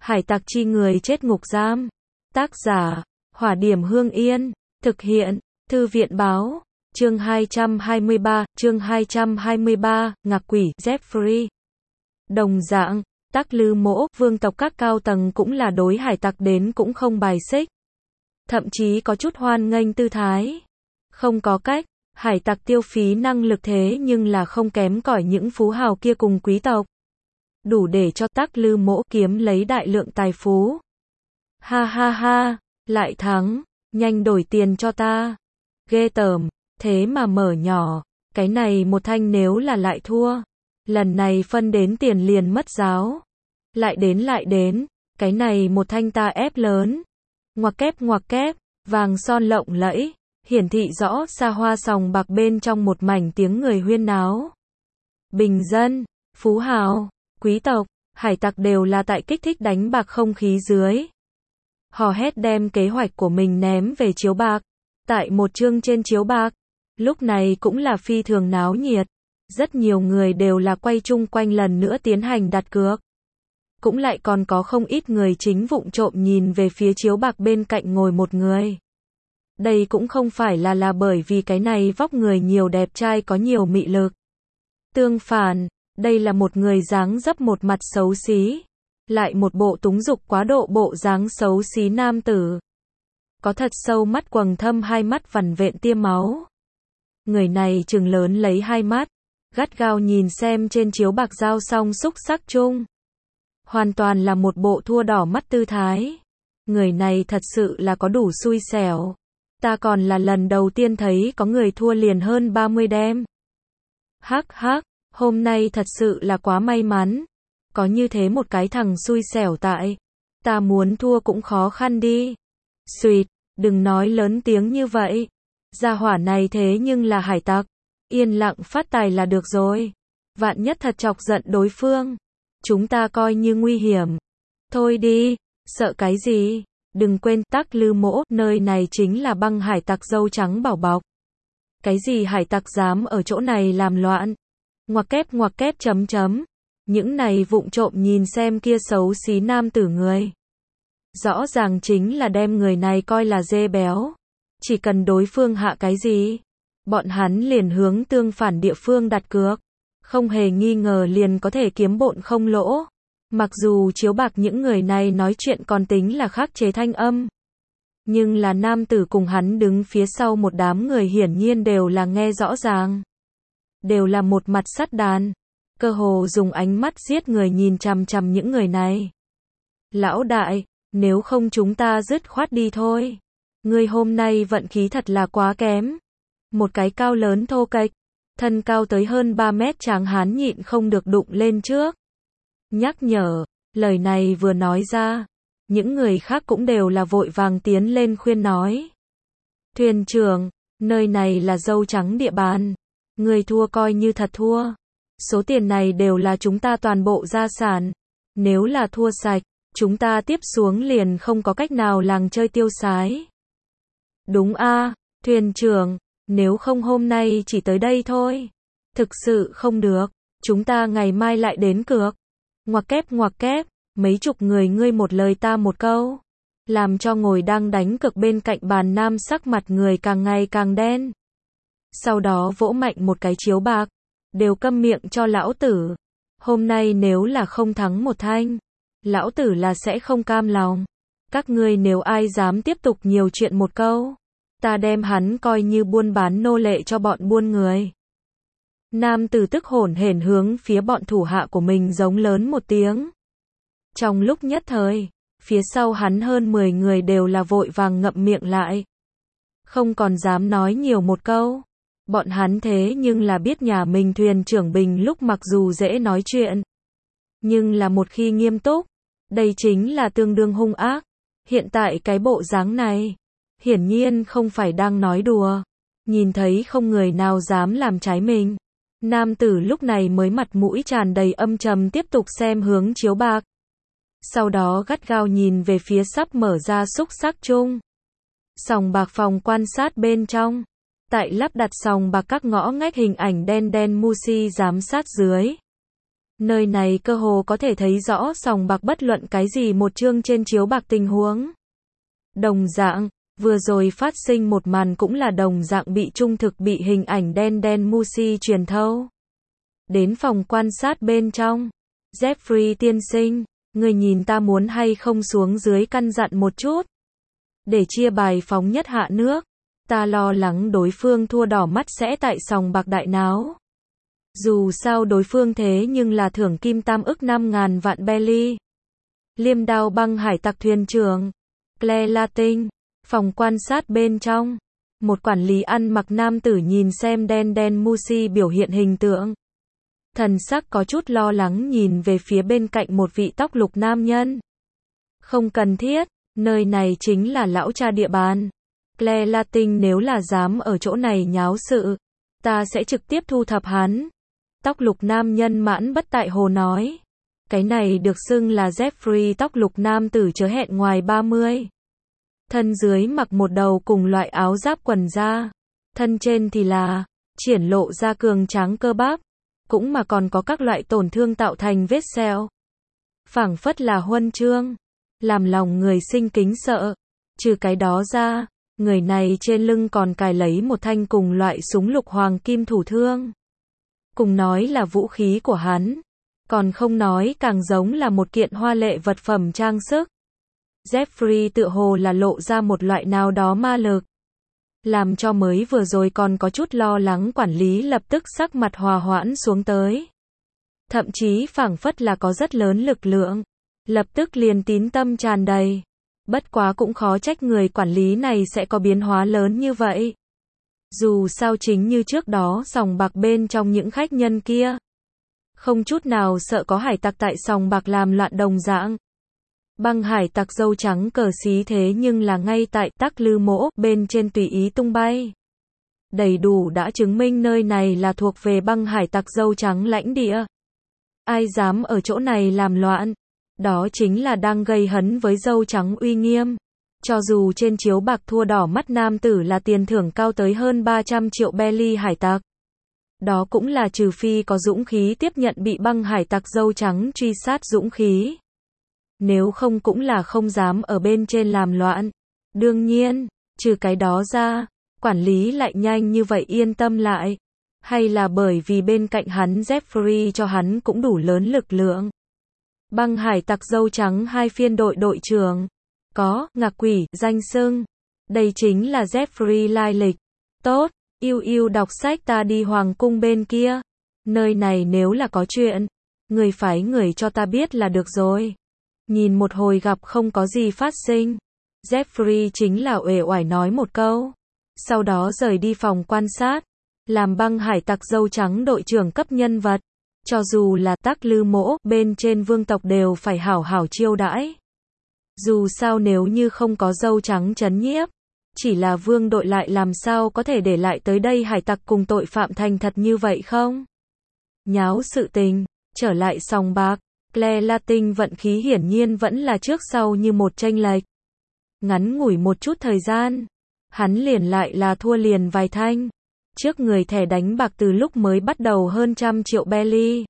Hải tặc chi người chết ngục giam. Tác giả, Hỏa Điểm Hương Yên. Thực hiện, Thư viện Báo. Chương 223, Ngạc Quỷ, Jeffrey. Đồng dạng, Tắc Lư Mỗ, vương tộc các cao tầng cũng là đối hải tặc đến cũng không bài xích. Thậm chí có chút hoan nghênh tư thái. Không có cách, hải tặc tiêu phí năng lực thế nhưng là không kém cỏi những phú hào kia cùng quý tộc. Đủ để cho Tắc Lư Mỗ kiếm lấy đại lượng tài phú. Ha ha ha, lại thắng, nhanh đổi tiền cho ta. Ghê tởm, thế mà mở nhỏ, cái này một thanh nếu là lại thua. Lần này phân đến tiền liền mất giáo. Lại đến, cái này một thanh ta ép lớn. Ngoặc kép, vàng son lộng lẫy, hiển thị rõ xa hoa sòng bạc bên trong một mảnh tiếng người huyên náo. Bình dân, phú hào, quý tộc, hải tặc đều là tại kích thích đánh bạc không khí dưới. Hò hét đem kế hoạch của mình ném về chiếu bạc. Tại một chương trên chiếu bạc, lúc này cũng là phi thường náo nhiệt. Rất nhiều người đều là quay chung quanh lần nữa tiến hành đặt cược. Cũng lại còn có không ít người chính vụng trộm nhìn về phía chiếu bạc bên cạnh ngồi một người. Đây cũng không phải là bởi vì cái này vóc người nhiều đẹp trai có nhiều mị lực. Tương phản, đây là một người dáng dấp một mặt xấu xí. Lại một bộ túng dục quá độ bộ dáng xấu xí nam tử. Có thật sâu mắt quầng thâm hai mắt vằn vện tia máu. Người này trừng lớn lấy hai mắt, gắt gao nhìn xem trên chiếu bạc giao xong xúc sắc chung. Hoàn toàn là một bộ thua đỏ mắt tư thái. Người này thật sự là có đủ xui xẻo. Ta còn là lần đầu tiên thấy có người thua liền hơn 30 đêm. Hắc, hôm nay thật sự là quá may mắn. Có như thế một cái thằng xui xẻo tại. Ta muốn thua cũng khó khăn đi. Xuyệt, đừng nói lớn tiếng như vậy. Gia hỏa này thế nhưng là hải tặc. Yên lặng phát tài là được rồi. Vạn nhất thật chọc giận đối phương. Chúng ta coi như nguy hiểm. Thôi đi, sợ cái gì? Đừng quên Tắc Lư Mỗ, nơi này chính là băng hải tặc dâu trắng bảo bọc. Cái gì hải tặc dám ở chỗ này làm loạn? Ngoặc kép, chấm. Những này vụng trộm nhìn xem kia xấu xí nam tử người. Rõ ràng chính là đem người này coi là dê béo. Chỉ cần đối phương hạ cái gì, bọn hắn liền hướng tương phản địa phương đặt cược. Không hề nghi ngờ liền có thể kiếm bộn không lỗ. Mặc dù chiếu bạc những người này nói chuyện còn tính là khắc chế thanh âm. Nhưng là nam tử cùng hắn đứng phía sau một đám người hiển nhiên đều là nghe rõ ràng. Đều là một mặt sắt đàn. Cơ hồ dùng ánh mắt giết người nhìn chằm chằm những người này. Lão đại, nếu không chúng ta dứt khoát đi thôi. Ngươi hôm nay vận khí thật là quá kém. Một cái cao lớn thô kệch, thân cao tới hơn 3 mét tráng hán nhịn không được đụng lên trước. Nhắc nhở, lời này vừa nói ra, những người khác cũng đều là vội vàng tiến lên khuyên nói. Thuyền trưởng, nơi này là dâu trắng địa bàn. Người thua coi như thật thua. Số tiền này đều là chúng ta toàn bộ gia sản. Nếu là thua sạch, chúng ta tiếp xuống liền không có cách nào làng chơi tiêu sái. Đúng a, thuyền trưởng, nếu không hôm nay chỉ tới đây thôi. Thực sự không được, chúng ta ngày mai lại đến cược. Ngoặc kép, mấy chục người ngươi một lời ta một câu. Làm cho ngồi đang đánh cược bên cạnh bàn nam sắc mặt người càng ngày càng đen. Sau đó vỗ mạnh một cái chiếu bạc. Đều câm miệng cho lão tử. Hôm nay nếu là không thắng một thanh, lão tử là sẽ không cam lòng. Các ngươi nếu ai dám tiếp tục nhiều chuyện một câu, ta đem hắn coi như buôn bán nô lệ cho bọn buôn người. Nam tử tức hổn hển hướng phía bọn thủ hạ của mình giống lớn một tiếng. Trong lúc nhất thời, phía sau hắn hơn 10 người đều là vội vàng ngậm miệng lại. Không còn dám nói nhiều một câu. Bọn hắn thế nhưng là biết nhà mình thuyền trưởng Bình lúc mặc dù dễ nói chuyện. Nhưng là một khi nghiêm túc, đây chính là tương đương hung ác. Hiện tại cái bộ dáng này, hiển nhiên không phải đang nói đùa. Nhìn thấy không người nào dám làm trái mình. Nam tử lúc này mới mặt mũi tràn đầy âm trầm tiếp tục xem hướng chiếu bạc. Sau đó gắt gao nhìn về phía sắp mở ra xúc sắc chung. Sòng bạc phòng quan sát bên trong. Tại lắp đặt sòng bạc các ngõ ngách hình ảnh đen đen Musi giám sát dưới. Nơi này cơ hồ có thể thấy rõ sòng bạc bất luận cái gì một chương trên chiếu bạc tình huống. Đồng dạng, vừa rồi phát sinh một màn cũng là đồng dạng bị trung thực bị hình ảnh đen đen Musi truyền thâu. Đến phòng quan sát bên trong. Jeffrey tiên sinh, người nhìn ta muốn hay không xuống dưới căn dặn một chút. Để chia bài phóng nhất hạ nước. Ta lo lắng đối phương thua đỏ mắt sẽ tại sòng bạc đại náo. Dù sao đối phương thế nhưng là thưởng kim tam ức 5.000 vạn belly. Liêm đao băng hải tặc thuyền trưởng. Claire Latin. Phòng quan sát bên trong. Một quản lý ăn mặc nam tử nhìn xem đen đen Musi biểu hiện hình tượng. Thần sắc có chút lo lắng nhìn về phía bên cạnh một vị tóc lục nam nhân. Không cần thiết, nơi này chính là lão cha địa bàn. Claire Latin nếu là dám ở chỗ này nháo sự, ta sẽ trực tiếp thu thập hắn. Tóc lục nam nhân mãn bất tại hồ nói. Cái này được xưng là Jeffrey tóc lục nam tử chớ hẹn ngoài 30. Thân dưới mặc một đầu cùng loại áo giáp quần da. Thân trên thì là triển lộ ra cường tráng cơ bắp. Cũng mà còn có các loại tổn thương tạo thành vết sẹo. Phảng phất là huân chương. Làm lòng người sinh kính sợ. Trừ cái đó ra, người này trên lưng còn cài lấy một thanh cùng loại súng lục hoàng kim thủ thương. Cùng nói là vũ khí của hắn. Còn không nói càng giống là một kiện hoa lệ vật phẩm trang sức. Jeffrey tựa hồ là lộ ra một loại nào đó ma lực. Làm cho mới vừa rồi còn có chút lo lắng quản lý lập tức sắc mặt hòa hoãn xuống tới. Thậm chí phảng phất là có rất lớn lực lượng. Lập tức liền tín tâm tràn đầy. Bất quá cũng khó trách người quản lý này sẽ có biến hóa lớn như vậy. Dù sao chính như trước đó sòng bạc bên trong những khách nhân kia. Không chút nào sợ có hải tặc tại sòng bạc làm loạn đồng dạng. Băng hải tặc dâu trắng cờ xí thế nhưng là ngay tại Tắc Lư Mỗ bên trên tùy ý tung bay. Đầy đủ đã chứng minh nơi này là thuộc về băng hải tặc dâu trắng lãnh địa. Ai dám ở chỗ này làm loạn, đó chính là đang gây hấn với dâu trắng uy nghiêm. Cho dù trên chiếu bạc thua đỏ mắt nam tử là tiền thưởng cao tới hơn 300 triệu belly hải tặc. Đó cũng là trừ phi có dũng khí tiếp nhận bị băng hải tặc dâu trắng truy sát dũng khí. Nếu không cũng là không dám ở bên trên làm loạn. Đương nhiên, trừ cái đó ra, quản lý lại nhanh như vậy yên tâm lại. Hay là bởi vì bên cạnh hắn Jeffrey cho hắn cũng đủ lớn lực lượng. Băng hải tặc dâu trắng hai phiên đội đội trưởng. Có, ngạc quỷ, danh xưng. Đây chính là Jeffrey lai lịch. Tốt, yêu đọc sách ta đi hoàng cung bên kia. Nơi này nếu là có chuyện, người phái người cho ta biết là được rồi. Nhìn một hồi gặp không có gì phát sinh. Jeffrey chính là uể oải nói một câu. Sau đó rời đi phòng quan sát. Làm băng hải tặc dâu trắng đội trưởng cấp nhân vật. Cho dù là Tắc Lư Mỗ bên trên vương tộc đều phải hảo hảo chiêu đãi. Dù sao nếu như không có dâu trắng trấn nhiếp. Chỉ là vương đội lại làm sao có thể để lại tới đây hải tặc cùng tội phạm thành thật như vậy không? Nháo sự tình, trở lại sòng bạc. Claire Latin vận khí hiển nhiên vẫn là trước sau như một chênh lệch. Ngắn ngủi một chút thời gian, hắn liền lại là thua liền vài thanh. Trước người thẻ đánh bạc từ lúc mới bắt đầu hơn 100 triệu belly.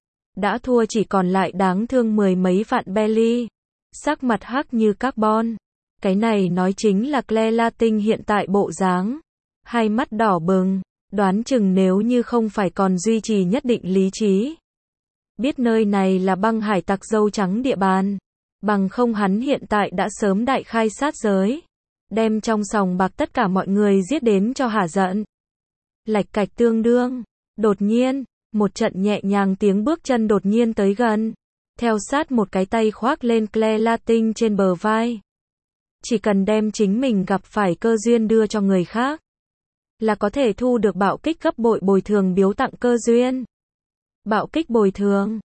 Đã thua chỉ còn lại đáng thương 10 mấy vạn belly. Sắc mặt hắc như carbon. Cái này nói chính là Claire Latin hiện tại bộ dáng. Hai mắt đỏ bừng, đoán chừng nếu như không phải còn duy trì nhất định lý trí. Biết nơi này là băng hải tặc dâu trắng địa bàn. Bằng không hắn hiện tại đã sớm đại khai sát giới. Đem trong sòng bạc tất cả mọi người giết đến cho hả giận. Lạch cạch tương đương. Đột nhiên, một trận nhẹ nhàng tiếng bước chân đột nhiên tới gần. Theo sát một cái tay khoác lên Claire Latin trên bờ vai. Chỉ cần đem chính mình gặp phải cơ duyên đưa cho người khác. Là có thể thu được bạo kích gấp bội bồi thường biếu tặng cơ duyên. Bạo kích bồi thường.